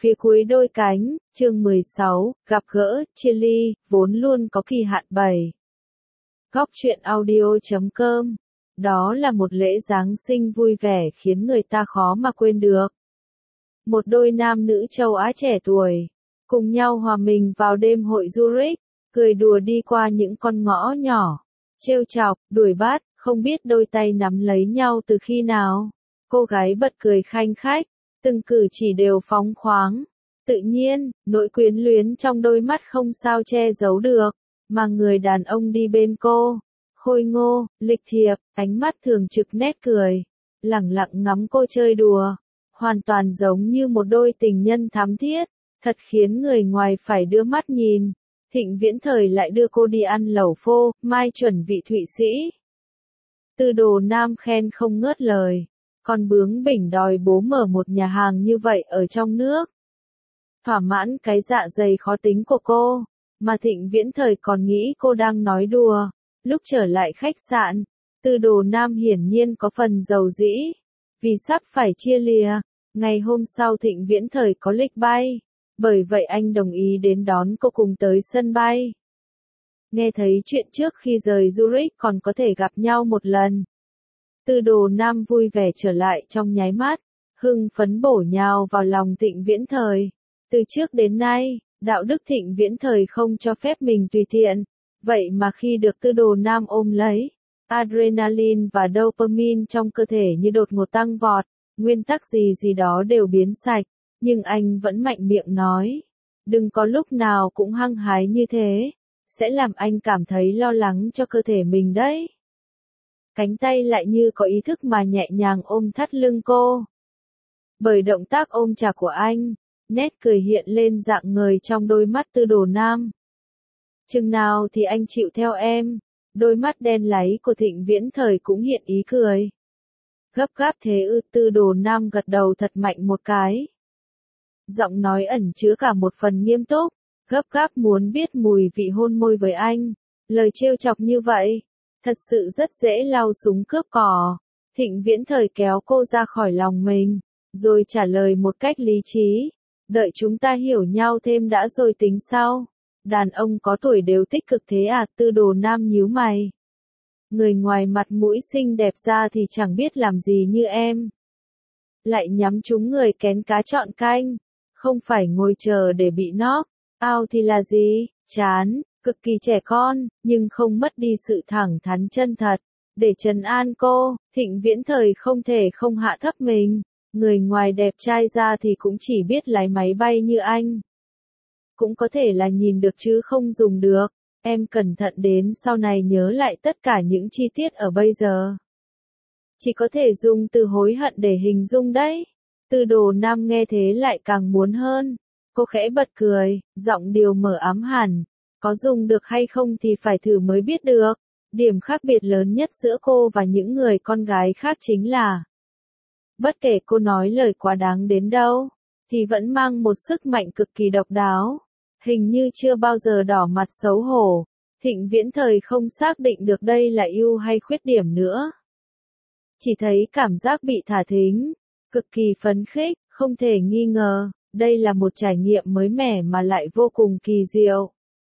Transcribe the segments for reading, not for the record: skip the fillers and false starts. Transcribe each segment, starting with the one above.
Phía cuối đôi cánh, chương 16, gặp gỡ, chia ly, vốn luôn có kỳ hạn 7. Góc truyện audio.com. Đó là một lễ Giáng sinh vui vẻ khiến người ta khó mà quên được. Một đôi nam nữ châu Á trẻ tuổi, cùng nhau hòa mình vào đêm hội Zurich, cười đùa đi qua những con ngõ nhỏ, trêu chọc, đuổi bắt, không biết đôi tay nắm lấy nhau từ khi nào. Cô gái bật cười khanh khách, từng cử chỉ đều phóng khoáng, tự nhiên, nỗi quyến luyến trong đôi mắt không sao che giấu được, mà người đàn ông đi bên cô, khôi ngô, lịch thiệp, ánh mắt thường trực nét cười, lẳng lặng ngắm cô chơi đùa, hoàn toàn giống như một đôi tình nhân thắm thiết, thật khiến người ngoài phải đưa mắt nhìn. Thịnh Viễn Thời lại đưa cô đi ăn lẩu phô, mai chuẩn vị Thụy Sĩ. Tư Đồ Nam khen không ngớt lời, còn bướng bỉnh đòi bố mở một nhà hàng như vậy ở trong nước. Thỏa mãn cái dạ dày khó tính của cô, mà Thịnh Viễn Thời còn nghĩ cô đang nói đùa. Lúc trở lại khách sạn, Tư Đồ Nam hiển nhiên có phần dầu dĩ, vì sắp phải chia lìa. Ngày hôm sau Thịnh Viễn Thời có lịch bay, bởi vậy anh đồng ý đến đón cô cùng tới sân bay. Nghe thấy chuyện trước khi rời Zurich còn có thể gặp nhau một lần, Tư Đồ Nam vui vẻ trở lại trong nháy mắt, hưng phấn bổ nhào vào lòng Thịnh Viễn Thời. Từ trước đến nay, đạo đức Thịnh Viễn Thời không cho phép mình tùy tiện, vậy mà khi được Tư Đồ Nam ôm lấy, adrenaline và dopamine trong cơ thể như đột ngột tăng vọt, nguyên tắc gì đó đều biến sạch, nhưng anh vẫn mạnh miệng nói, đừng có lúc nào cũng hăng hái như thế, sẽ làm anh cảm thấy lo lắng cho cơ thể mình đấy. Cánh tay lại như có ý thức mà nhẹ nhàng ôm thắt lưng cô. Bởi động tác ôm chặt của anh, nét cười hiện lên rạng ngời trong đôi mắt Tư Đồ Nam. Chừng nào thì anh chịu theo em, đôi mắt đen láy của Thịnh Viễn Thời cũng hiện ý cười. Gấp gáp thế ư? Tư Đồ Nam gật đầu thật mạnh một cái. Giọng nói ẩn chứa cả một phần nghiêm túc, gấp gáp muốn biết mùi vị hôn môi với anh. Lời trêu chọc như vậy, thật sự rất dễ lao súng cướp cỏ. Thịnh Viễn Thời kéo cô ra khỏi lòng mình, rồi trả lời một cách lý trí. Đợi chúng ta hiểu nhau thêm đã rồi tính sau. Đàn ông có tuổi đều tích cực thế à? Tư Đồ Nam nhíu mày. Người ngoài mặt mũi xinh đẹp ra thì chẳng biết làm gì như em. Lại nhắm trúng người kén cá chọn canh. Không phải ngồi chờ để bị knock out thì là gì? Chán, cực kỳ trẻ con, nhưng không mất đi sự thẳng thắn chân thật. Để trấn an cô, Thịnh Viễn Thời không thể không hạ thấp mình. Người ngoài đẹp trai ra thì cũng chỉ biết lái máy bay như anh. Cũng có thể là nhìn được chứ không dùng được. Em cẩn thận đến sau này nhớ lại tất cả những chi tiết ở bây giờ. Chỉ có thể dùng từ hối hận để hình dung đấy. Tư Đồ Nam nghe thế lại càng muốn hơn. Cô khẽ bật cười, giọng điều mở ám hẳn. Có dùng được hay không thì phải thử mới biết được. Điểm khác biệt lớn nhất giữa cô và những người con gái khác chính là bất kể cô nói lời quá đáng đến đâu, thì vẫn mang một sức mạnh cực kỳ độc đáo. Hình như chưa bao giờ đỏ mặt xấu hổ. Thịnh Viễn Thời không xác định được đây là ưu hay khuyết điểm nữa. Chỉ thấy cảm giác bị thả thính, cực kỳ phấn khích, không thể nghi ngờ, đây là một trải nghiệm mới mẻ mà lại vô cùng kỳ diệu.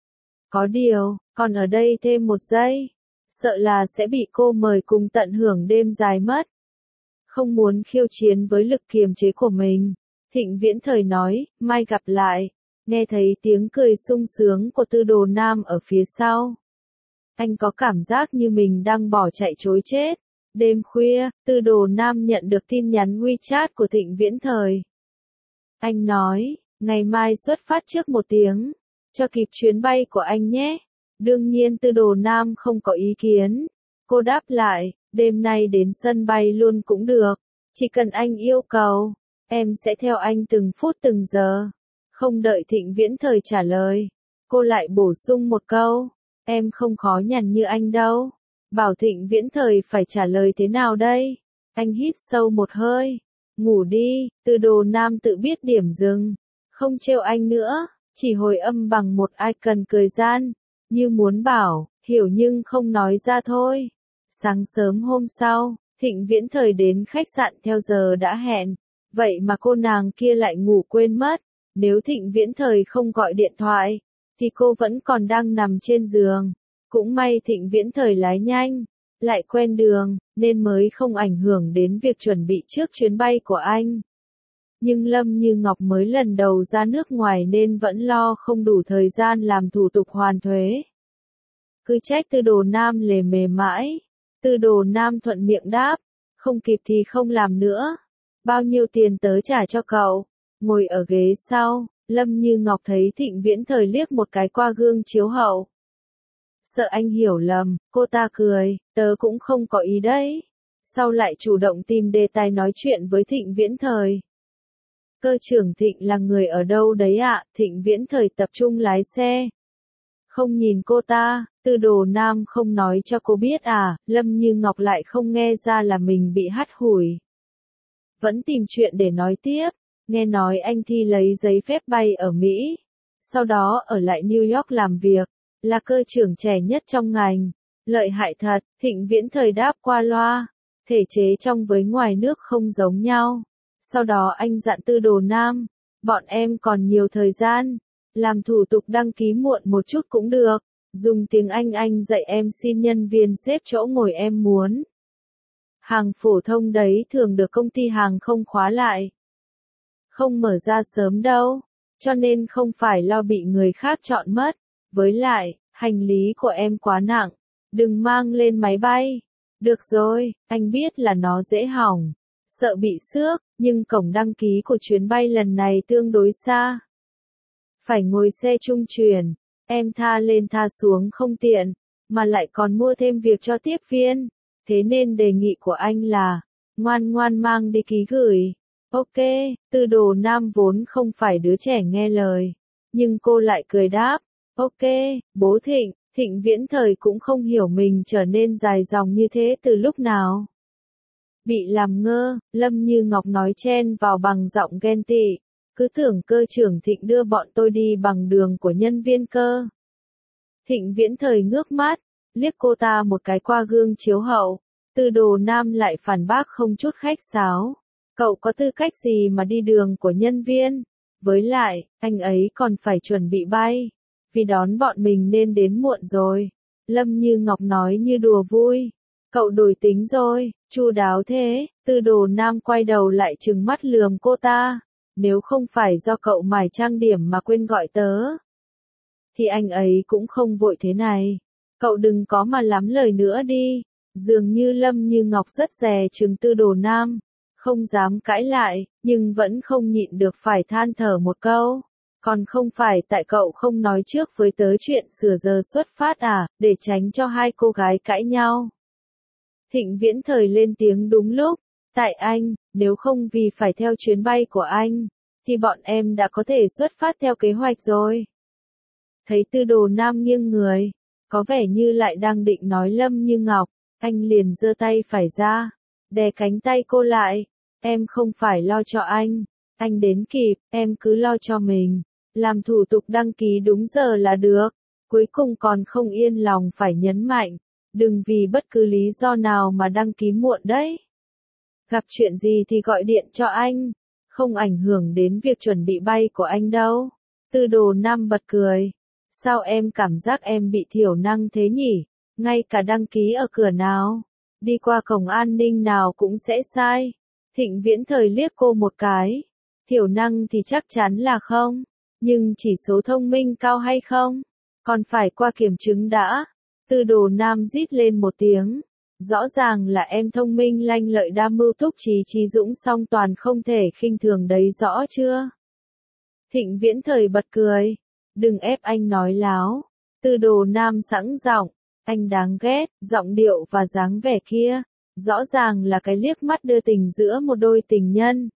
Có điều, còn ở đây thêm một giây, sợ là sẽ bị cô mời cùng tận hưởng đêm dài mất. Không muốn khiêu chiến với lực kiềm chế của mình, Thịnh Viễn Thời nói, mai gặp lại. Nghe thấy tiếng cười sung sướng của Tư Đồ Nam ở phía sau, anh có cảm giác như mình đang bỏ chạy trối chết. Đêm khuya, Tư Đồ Nam nhận được tin nhắn WeChat của Thịnh Viễn Thời. Anh nói, ngày mai xuất phát trước 1 tiếng, cho kịp chuyến bay của anh nhé. Đương nhiên Tư Đồ Nam không có ý kiến. Cô đáp lại, đêm nay đến sân bay luôn cũng được, chỉ cần anh yêu cầu, em sẽ theo anh từng phút từng giờ. Không đợi Thịnh Viễn Thời trả lời, cô lại bổ sung một câu, em không khó nhằn như anh đâu. Bảo Thịnh Viễn Thời phải trả lời thế nào đây? Anh hít sâu một hơi, ngủ đi. Tư Đồ Nam tự biết điểm dừng, không trêu anh nữa, chỉ hồi âm bằng một icon cười gian, như muốn bảo, hiểu nhưng không nói ra thôi. Sáng sớm hôm sau, Thịnh Viễn Thời đến khách sạn theo giờ đã hẹn, vậy mà cô nàng kia lại ngủ quên mất. Nếu Thịnh Viễn Thời không gọi điện thoại, thì cô vẫn còn đang nằm trên giường. Cũng may Thịnh Viễn Thời lái nhanh, lại quen đường, nên mới không ảnh hưởng đến việc chuẩn bị trước chuyến bay của anh. Nhưng Lâm Như Ngọc mới lần đầu ra nước ngoài nên vẫn lo không đủ thời gian làm thủ tục hoàn thuế. Cứ trách Tư Đồ Nam lề mề mãi. Tư Đồ Nam thuận miệng đáp, không kịp thì không làm nữa. Bao nhiêu tiền tớ trả cho cậu? Ngồi ở ghế sau, Lâm Như Ngọc thấy Thịnh Viễn Thời liếc một cái qua gương chiếu hậu. Sợ anh hiểu lầm, cô ta cười, tớ cũng không có ý đấy. Sau lại chủ động tìm đề tài nói chuyện với Thịnh Viễn Thời. Cơ trưởng Thịnh là người ở đâu đấy ạ? Thịnh Viễn Thời tập trung lái xe. Không nhìn cô ta, Tư Đồ Nam không nói cho cô biết à? Lâm Như Ngọc lại không nghe ra là mình bị hắt hủi. Vẫn tìm chuyện để nói tiếp, nghe nói anh Thi lấy giấy phép bay ở Mỹ. Sau đó ở lại New York làm việc, là cơ trưởng trẻ nhất trong ngành. Lợi hại thật, Thịnh Viễn Thời đáp qua loa. Thể chế trong với ngoài nước không giống nhau. Sau đó anh dặn Tư Đồ Nam, bọn em còn nhiều thời gian, làm thủ tục đăng ký muộn một chút cũng được, dùng tiếng anh dạy em xin nhân viên xếp chỗ ngồi em muốn. Hàng phổ thông đấy thường được công ty hàng không khóa lại. Không mở ra sớm đâu, cho nên không phải lo bị người khác chọn mất. Với lại, hành lý của em quá nặng, đừng mang lên máy bay. Được rồi, anh biết là nó dễ hỏng, sợ bị xước, nhưng cổng đăng ký của chuyến bay lần này tương đối xa. Phải ngồi xe trung chuyển, em tha lên tha xuống không tiện, mà lại còn mua thêm việc cho tiếp viên. Thế nên đề nghị của anh là, ngoan ngoan mang đi ký gửi. Ok, Tư Đồ Nam vốn không phải đứa trẻ nghe lời, nhưng cô lại cười đáp, ok, bố Thịnh. Thịnh Viễn Thời cũng không hiểu mình trở nên dài dòng như thế từ lúc nào. Bị làm ngơ, Lâm Như Ngọc nói chen vào bằng giọng ghen tị, cứ tưởng cơ trưởng Thịnh đưa bọn tôi đi bằng đường của nhân viên cơ. Thịnh Viễn Thời ngước mắt, liếc cô ta một cái qua gương chiếu hậu. Tư Đồ Nam lại phản bác không chút khách sáo. Cậu có tư cách gì mà đi đường của nhân viên? Với lại, anh ấy còn phải chuẩn bị bay. Vì đón bọn mình nên đến muộn rồi. Lâm Như Ngọc nói như đùa vui. Cậu đổi tính rồi, chu đáo thế. Tư Đồ Nam quay đầu lại trừng mắt lườm cô ta. Nếu không phải do cậu mải trang điểm mà quên gọi tớ, thì anh ấy cũng không vội thế này. Cậu đừng có mà lắm lời nữa đi. Dường như Lâm Như Ngọc rất dè chừng Tư Đồ Nam. Không dám cãi lại, nhưng vẫn không nhịn được phải than thở một câu. Còn không phải tại cậu không nói trước với tớ chuyện sửa giờ xuất phát à, để tránh cho hai cô gái cãi nhau. Thịnh Viễn Thời lên tiếng đúng lúc, tại anh, nếu không vì phải theo chuyến bay của anh, thì bọn em đã có thể xuất phát theo kế hoạch rồi. Thấy Tư Đồ Nam nghiêng người, có vẻ như lại đang định nói Lâm Như Ngọc, anh liền giơ tay phải ra, đè cánh tay cô lại, em không phải lo cho anh đến kịp, em cứ lo cho mình. Làm thủ tục đăng ký đúng giờ là được. Cuối cùng còn không yên lòng phải nhấn mạnh. Đừng vì bất cứ lý do nào mà đăng ký muộn đấy. Gặp chuyện gì thì gọi điện cho anh. Không ảnh hưởng đến việc chuẩn bị bay của anh đâu. Tư Đồ Nam bật cười. Sao em cảm giác em bị thiểu năng thế nhỉ? Ngay cả đăng ký ở cửa nào, đi qua cổng an ninh nào cũng sẽ sai. Thịnh Viễn Thời liếc cô một cái. Thiểu năng thì chắc chắn là không. Nhưng chỉ số thông minh cao hay không? Còn phải qua kiểm chứng đã. Tư Đồ Nam rít lên một tiếng. Rõ ràng là em thông minh lanh lợi đa mưu túc trí trí dũng song toàn không thể khinh thường đấy rõ chưa? Thịnh Viễn Thời bật cười. Đừng ép anh nói láo. Tư Đồ Nam sẵn giọng. Anh đáng ghét, giọng điệu và dáng vẻ kia. Rõ ràng là cái liếc mắt đưa tình giữa một đôi tình nhân.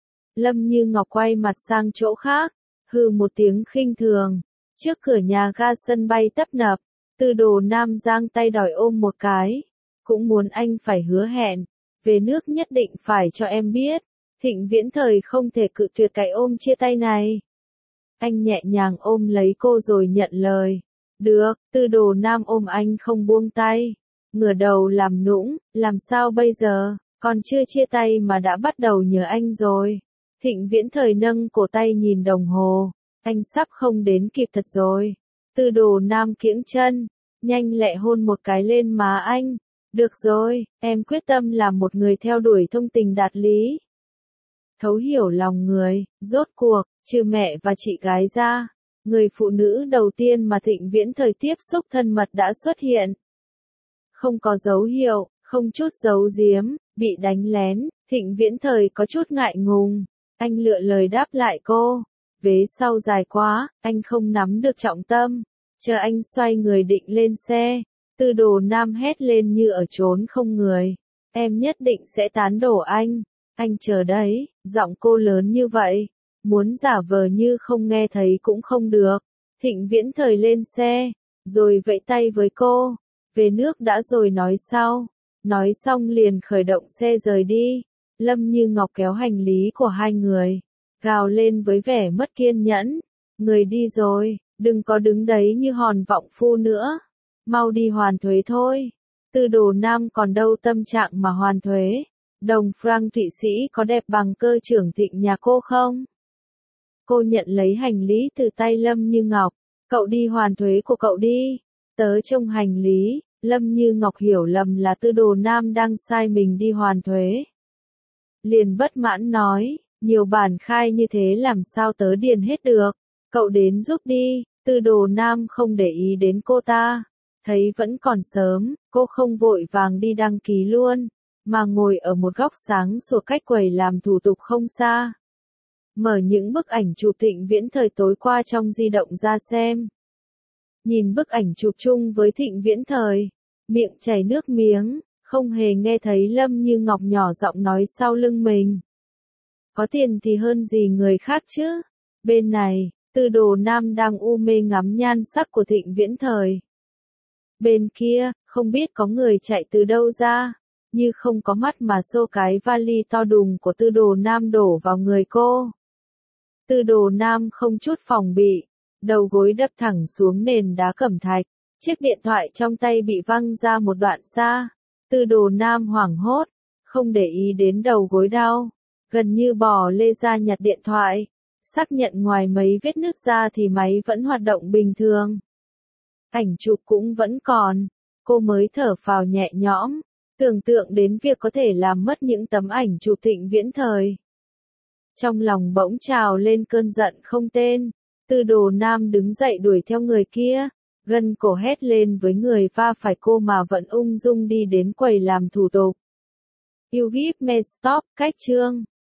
Lâm Như Ngọc quay mặt sang chỗ khác. Hừ một tiếng khinh thường. Trước cửa nhà ga sân bay tấp nập, Tư Đồ Nam giang tay đòi ôm một cái. Cũng muốn anh phải hứa hẹn. Về nước nhất định phải cho em biết. Thịnh Viễn Thời không thể cự tuyệt cái ôm chia tay này. Anh nhẹ nhàng ôm lấy cô rồi nhận lời. Được, Tư Đồ Nam ôm anh không buông tay. Ngửa đầu làm nũng, làm sao bây giờ, còn chưa chia tay mà đã bắt đầu nhớ anh rồi. Thịnh Viễn Thời nâng cổ tay nhìn đồng hồ, anh sắp không đến kịp thật rồi. Tư Đồ Nam kiễng chân, nhanh lẹ hôn một cái lên má anh. Được rồi, em quyết tâm làm một người theo đuổi thông tình đạt lý. Thấu hiểu lòng người, rốt cuộc, trừ mẹ và chị gái ra, người phụ nữ đầu tiên mà Thịnh Viễn Thời tiếp xúc thân mật đã xuất hiện. Không có dấu hiệu, không chút giấu giếm, bị đánh lén, Thịnh Viễn Thời có chút ngại ngùng. Anh lựa lời đáp lại cô. Vế sau dài quá, anh không nắm được trọng tâm. Chờ anh xoay người định lên xe. Tư Đồ Nam hét lên như ở chốn không người. Em nhất định sẽ tán đổ anh. Anh chờ đấy, giọng cô lớn như vậy. Muốn giả vờ như không nghe thấy cũng không được. Thịnh Viễn Thời lên xe, rồi vẫy tay với cô. Về nước đã rồi nói sau. Nói xong liền khởi động xe rời đi. Lâm Như Ngọc kéo hành lý của hai người, gào lên với vẻ mất kiên nhẫn. Người đi rồi, đừng có đứng đấy như hòn vọng phu nữa. Mau đi hoàn thuế thôi. Tư Đồ Nam còn đâu tâm trạng mà hoàn thuế. Đồng franc Thụy Sĩ có đẹp bằng cơ trưởng Thịnh nhà cô không? Cô nhận lấy hành lý từ tay Lâm Như Ngọc. Cậu đi hoàn thuế của cậu đi. Tớ trông hành lý. Lâm Như Ngọc hiểu lầm là Tư Đồ Nam đang sai mình đi hoàn thuế. Liền bất mãn nói, nhiều bản khai như thế làm sao tớ điền hết được. Cậu đến giúp đi. Tư Đồ Nam không để ý đến cô ta. Thấy vẫn còn sớm, cô không vội vàng đi đăng ký luôn, mà ngồi ở một góc sáng sủa cách quầy làm thủ tục không xa. Mở những bức ảnh chụp Thịnh Viễn Thời tối qua trong di động ra xem. Nhìn bức ảnh chụp chung với Thịnh Viễn Thời, miệng chảy nước miếng, không hề nghe thấy Lâm Như Ngọc nhỏ giọng nói sau lưng mình. Có tiền thì hơn gì người khác chứ. Bên này, Tư Đồ Nam đang u mê ngắm nhan sắc của Thịnh Viễn Thời. Bên kia, không biết có người chạy từ đâu ra, như không có mắt mà xô cái vali to đùng của Tư Đồ Nam đổ vào người cô. Tư Đồ Nam không chút phòng bị, đầu gối đập thẳng xuống nền đá cẩm thạch, chiếc điện thoại trong tay bị văng ra một đoạn xa. Tư Đồ Nam hoảng hốt, không để ý đến đầu gối đau, gần như bò lê ra nhặt điện thoại, xác nhận ngoài mấy vết nứt ra thì máy vẫn hoạt động bình thường. Ảnh chụp cũng vẫn còn, cô mới thở phào nhẹ nhõm, tưởng tượng đến việc có thể làm mất những tấm ảnh chụp Thịnh Viễn Thời. Trong lòng bỗng trào lên cơn giận không tên, Tư Đồ Nam đứng dậy đuổi theo người kia, gân cổ hét lên với người va phải cô mà vẫn ung dung đi đến quầy làm thủ tục. You give me stop, cách chương.